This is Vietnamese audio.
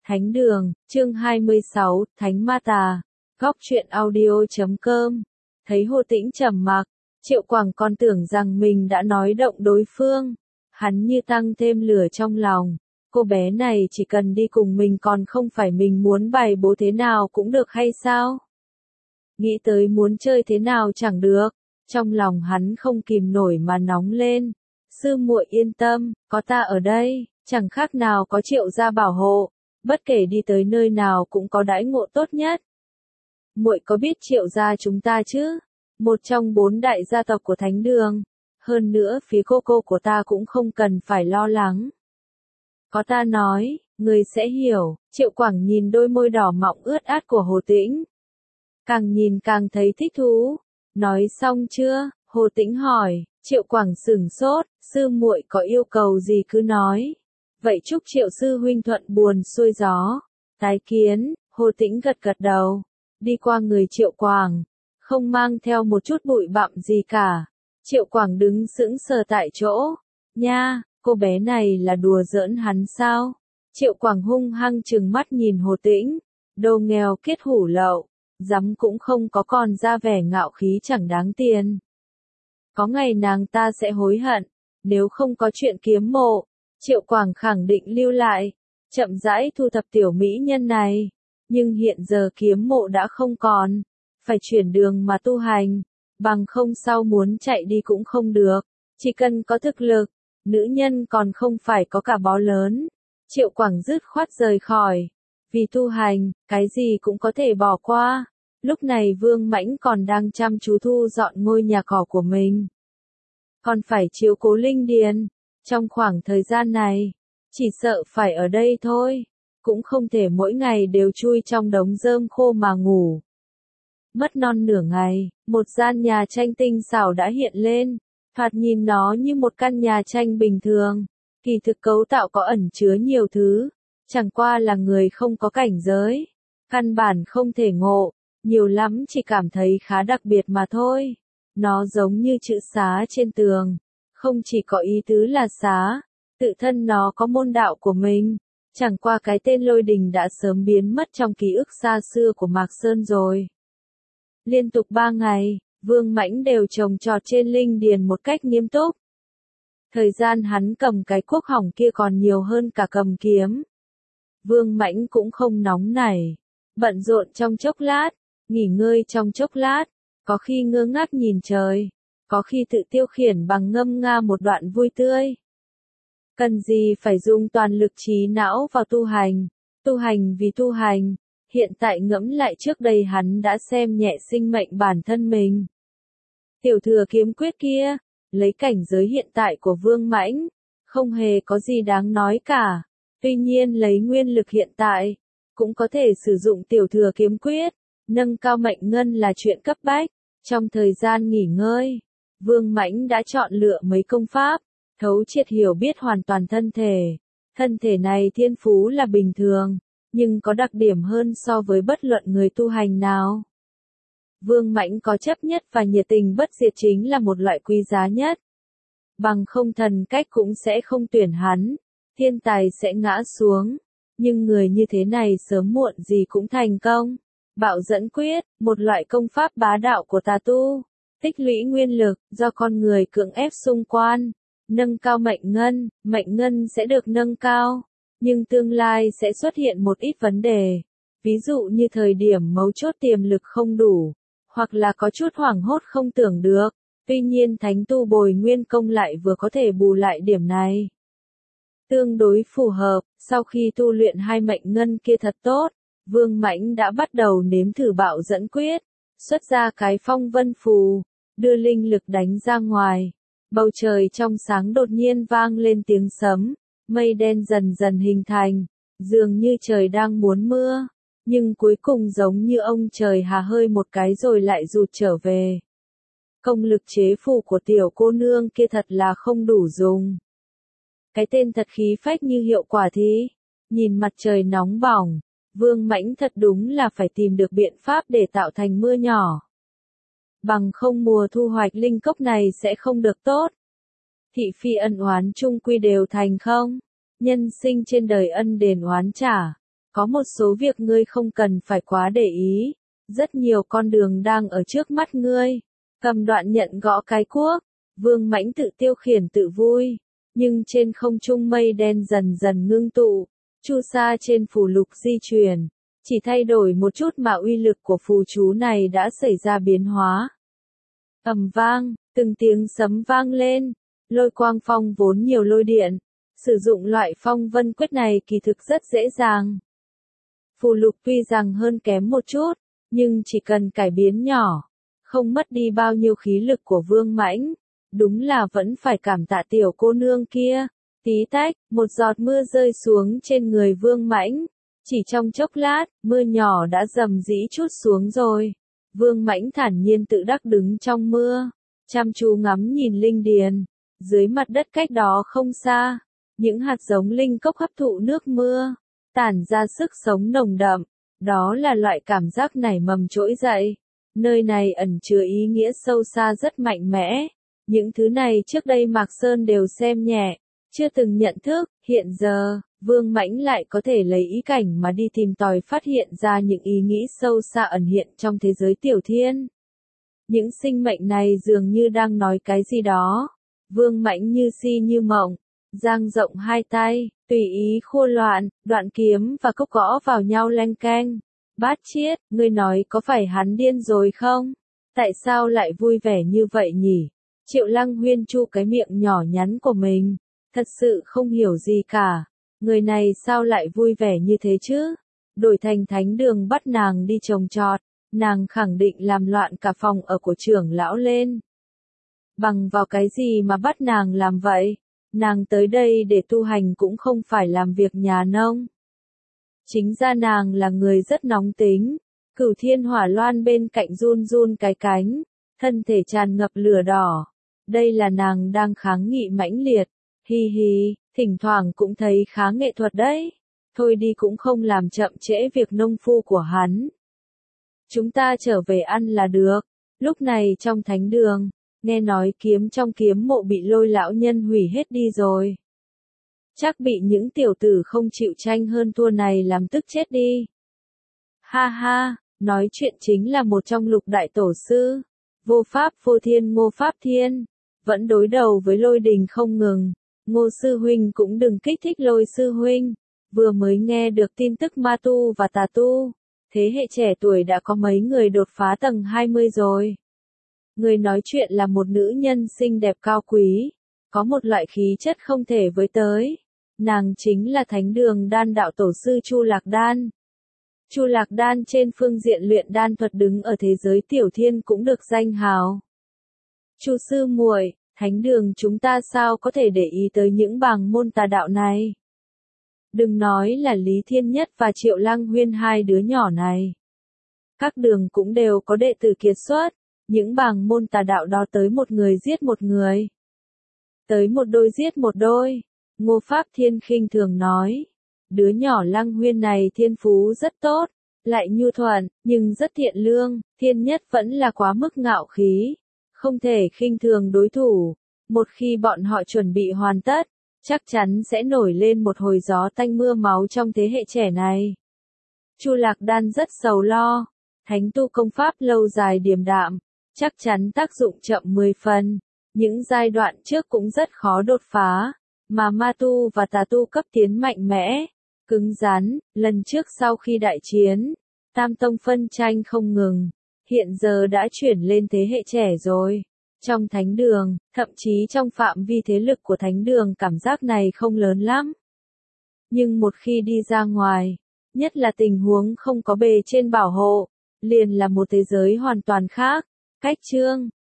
Thánh đường, chương 26, Thánh Ma Tà. Góc truyện audio.com. Thấy Hồ Tĩnh trầm mặc, Triệu Quảng còn tưởng rằng mình đã nói động đối phương. Hắn như tăng thêm lửa trong lòng. Cô bé này chỉ cần đi cùng mình còn không phải mình muốn bày bố thế nào cũng được hay sao? Nghĩ tới muốn chơi thế nào chẳng được. Trong lòng hắn không kìm nổi mà nóng lên. Sư muội yên tâm, có ta ở đây, chẳng khác nào có Triệu gia bảo hộ. Bất kể đi tới nơi nào cũng có đãi ngộ tốt nhất. Muội có biết Triệu gia chúng ta chứ? Một trong 4 đại gia tộc của Thánh đường. Hơn nữa phía cô của ta cũng không cần phải lo lắng. Có ta nói, người sẽ hiểu. Triệu Quảng nhìn đôi môi đỏ mọng ướt át của Hồ Tĩnh. Càng nhìn càng thấy thích thú. Nói xong chưa? Hồ Tĩnh hỏi. Triệu Quảng sửng sốt, sư muội có yêu cầu gì cứ nói. Vậy chúc Triệu sư huynh thuận buồm xuôi gió. Tái kiến. Hồ Tĩnh gật gật đầu. Đi qua người Triệu Quảng. Không mang theo một chút bụi bặm gì cả. Triệu Quảng đứng sững sờ tại chỗ. Nha, cô bé này là đùa giỡn hắn sao? Triệu Quảng hung hăng trừng mắt nhìn Hồ Tĩnh. Đồ nghèo kết hủ lậu. Dám cũng không có còn ra vẻ ngạo khí chẳng đáng tiền. Có ngày nàng ta sẽ hối hận. Nếu không có chuyện kiếm mộ. Triệu Quảng khẳng định lưu lại. Chậm rãi thu thập tiểu mỹ nhân này. Nhưng hiện giờ kiếm mộ đã không còn. Phải chuyển đường mà tu hành. Bằng không sau muốn chạy đi cũng không được. Chỉ cần có thực lực. Nữ nhân còn không phải có cả bó lớn. Triệu Quảng dứt khoát rời khỏi. Vì tu hành, cái gì cũng có thể bỏ qua. Lúc này Vương Mãnh còn đang chăm chú thu dọn ngôi nhà cỏ của mình. Còn phải chiếu cố Linh Điền. Trong khoảng thời gian này, chỉ sợ phải ở đây thôi. Cũng không thể mỗi ngày đều chui trong đống rơm khô mà ngủ. Mất non nửa ngày, một gian nhà tranh tinh xảo đã hiện lên. Thoạt nhìn nó như một căn nhà tranh bình thường. Kỳ thực cấu tạo có ẩn chứa nhiều thứ. Chẳng qua là người không có cảnh giới. Căn bản không thể ngộ. Nhiều lắm chỉ cảm thấy khá đặc biệt mà thôi. Nó giống như chữ xá trên tường. Không chỉ có ý tứ là xá. Tự thân nó có môn đạo của mình. Chẳng qua cái tên Lôi Đình đã sớm biến mất trong ký ức xa xưa của Mạc Sơn rồi. Liên tục 3 ngày, Vương Mãnh đều trồng trọt trên Linh Điền một cách nghiêm túc. Thời gian hắn cầm cái cuốc hỏng kia còn nhiều hơn cả cầm kiếm. Vương Mãnh cũng không nóng nảy. Bận rộn trong chốc lát, nghỉ ngơi trong chốc lát, có khi ngơ ngác nhìn trời, có khi tự tiêu khiển bằng ngâm nga một đoạn vui tươi. Cần gì phải dùng toàn lực trí não vào tu hành vì tu hành. Hiện tại ngẫm lại trước đây hắn đã xem nhẹ sinh mệnh bản thân mình. Tiểu thừa kiếm quyết kia, lấy cảnh giới hiện tại của Vương Mãnh, không hề có gì đáng nói cả. Tuy nhiên lấy nguyên lực hiện tại, cũng có thể sử dụng tiểu thừa kiếm quyết, nâng cao mệnh ngân là chuyện cấp bách. Trong thời gian nghỉ ngơi, Vương Mãnh đã chọn lựa mấy công pháp, thấu triệt hiểu biết hoàn toàn thân thể. Thân thể này thiên phú là bình thường, nhưng có đặc điểm hơn so với bất luận người tu hành nào. Vương Mãnh có chấp nhất và nhiệt tình bất diệt chính là một loại quý giá nhất. Bằng không thần cách cũng sẽ không tuyển hắn, thiên tài sẽ ngã xuống. Nhưng người như thế này sớm muộn gì cũng thành công. Bạo dẫn quyết, một loại công pháp bá đạo của tà tu. Tích lũy nguyên lực, do con người cưỡng ép xung quan. Nâng cao mệnh ngân sẽ được nâng cao. Nhưng tương lai sẽ xuất hiện một ít vấn đề. Ví dụ như thời điểm mấu chốt tiềm lực không đủ. Hoặc là có chút hoảng hốt không tưởng được. Tuy nhiên thánh tu bồi nguyên công lại vừa có thể bù lại điểm này. Tương đối phù hợp, sau khi tu luyện 2 mệnh ngân kia thật tốt, Vương Mãnh đã bắt đầu nếm thử bạo dẫn quyết, xuất ra cái phong vân phù, đưa linh lực đánh ra ngoài. Bầu trời trong sáng đột nhiên vang lên tiếng sấm, mây đen dần dần hình thành, dường như trời đang muốn mưa, nhưng cuối cùng giống như ông trời hà hơi một cái rồi lại rụt trở về. Công lực chế phù của tiểu cô nương kia thật là không đủ dùng. Cái tên thật khí phách như hiệu quả thí. Nhìn mặt trời nóng bỏng, Vương Mãnh thật đúng là phải tìm được biện pháp để tạo thành mưa nhỏ. Bằng không mùa thu hoạch linh cốc này sẽ không được tốt. Thị phi ân oán chung quy đều thành không. Nhân sinh trên đời ân đền oán trả. Có một số việc ngươi không cần phải quá để ý, rất nhiều con đường đang ở trước mắt ngươi. Cầm đoạn nhận gõ cái cuốc, Vương Mãnh tự tiêu khiển tự vui, nhưng trên không trung mây đen dần dần ngưng tụ, chu sa trên phù lục di chuyển, chỉ thay đổi một chút mà uy lực của phù chú này đã xảy ra biến hóa. Ầm vang, từng tiếng sấm vang lên, lôi quang phong vốn nhiều lôi điện, sử dụng loại phong vân quyết này kỳ thực rất dễ dàng. Phù lục tuy rằng hơn kém một chút, nhưng chỉ cần cải biến nhỏ, không mất đi bao nhiêu khí lực của Vương Mãnh, đúng là vẫn phải cảm tạ tiểu cô nương kia. Tí tách, một giọt mưa rơi xuống trên người Vương Mãnh, chỉ trong chốc lát, mưa nhỏ đã rầm rĩ trút xuống rồi. Vương Mãnh thản nhiên tự đắc đứng trong mưa, chăm chú ngắm nhìn linh điền, dưới mặt đất cách đó không xa, những hạt giống linh cốc hấp thụ nước mưa, tản ra sức sống nồng đậm, đó là loại cảm giác nảy mầm trỗi dậy. Nơi này ẩn chứa ý nghĩa sâu xa rất mạnh mẽ. Những thứ này trước đây Mạc Sơn đều xem nhẹ, chưa từng nhận thức, hiện giờ, Vương Mãnh lại có thể lấy ý cảnh mà đi tìm tòi phát hiện ra những ý nghĩ sâu xa ẩn hiện trong thế giới tiểu thiên. Những sinh mệnh này dường như đang nói cái gì đó. Vương Mãnh như si như mộng, dang rộng hai tay, tùy ý khua loạn, đoạn kiếm và cốc gõ vào nhau leng keng. Bát Chiết, ngươi nói có phải hắn điên rồi không? Tại sao lại vui vẻ như vậy nhỉ? Triệu Lăng Huyên chu cái miệng nhỏ nhắn của mình, thật sự không hiểu gì cả. Người này sao lại vui vẻ như thế chứ? Đổi thành thánh đường bắt nàng đi trồng trọt, nàng khẳng định làm loạn cả phòng ở của trưởng lão lên. Bằng vào cái gì mà bắt nàng làm vậy? Nàng tới đây để tu hành cũng không phải làm việc nhà nông. Chính ra nàng là người rất nóng tính, Cửu Thiên Hỏa Loan bên cạnh run run cái cánh, thân thể tràn ngập lửa đỏ. Đây là nàng đang kháng nghị mãnh liệt, hi hi, thỉnh thoảng cũng thấy khá nghệ thuật đấy. Thôi đi cũng không làm chậm trễ việc nông phu của hắn. Chúng ta trở về ăn là được. Lúc này trong thánh đường, nghe nói kiếm trong kiếm mộ bị Lôi lão nhân hủy hết đi rồi. Chắc bị những tiểu tử không chịu tranh hơn thua này làm tức chết đi. Ha ha, nói chuyện chính là một trong lục đại tổ sư. Vô Pháp Vô Thiên Ngô Pháp Thiên, vẫn đối đầu với Lôi Đình không ngừng. Ngô sư huynh cũng đừng kích thích Lôi sư huynh. Vừa mới nghe được tin tức ma tu và tà tu, thế hệ trẻ tuổi đã có mấy người đột phá tầng 20 rồi. Người nói chuyện là một nữ nhân xinh đẹp cao quý, có một loại khí chất không thể với tới. Nàng chính là Thánh Đường Đan đạo tổ sư Chu Lạc Đan. Chu Lạc Đan trên phương diện luyện đan thuật đứng ở thế giới tiểu thiên cũng được danh hào. Chu sư muội, Thánh Đường chúng ta sao có thể để ý tới những bàng môn tà đạo này? Đừng nói là Lý Thiên Nhất và Triệu Lăng Huyên hai đứa nhỏ này. Các đường cũng đều có đệ tử kiệt xuất, những bàng môn tà đạo đó tới một người giết một người. Tới một đôi giết một đôi. Ngô Pháp Thiên khinh thường nói. Đứa nhỏ Lăng Huyên này thiên phú rất tốt, lại nhu thuận, nhưng rất thiện lương. Thiên Nhất vẫn là quá mức ngạo khí, không thể khinh thường đối thủ. Một khi bọn họ chuẩn bị hoàn tất, chắc chắn sẽ nổi lên một hồi gió tanh mưa máu trong thế hệ trẻ này. Chu Lạc Đan rất sầu lo. Thánh tu công pháp lâu dài điềm đạm, chắc chắn tác dụng chậm 10 phần. Những giai đoạn trước cũng rất khó đột phá, mà ma tu và tà tu cấp tiến mạnh mẽ, cứng rắn. Lần trước sau khi đại chiến, Tam Tông phân tranh không ngừng, hiện giờ đã chuyển lên thế hệ trẻ rồi. Trong thánh đường, thậm chí trong phạm vi thế lực của thánh đường cảm giác này không lớn lắm. Nhưng một khi đi ra ngoài, nhất là tình huống không có bề trên bảo hộ, liền là một thế giới hoàn toàn khác. Cách chương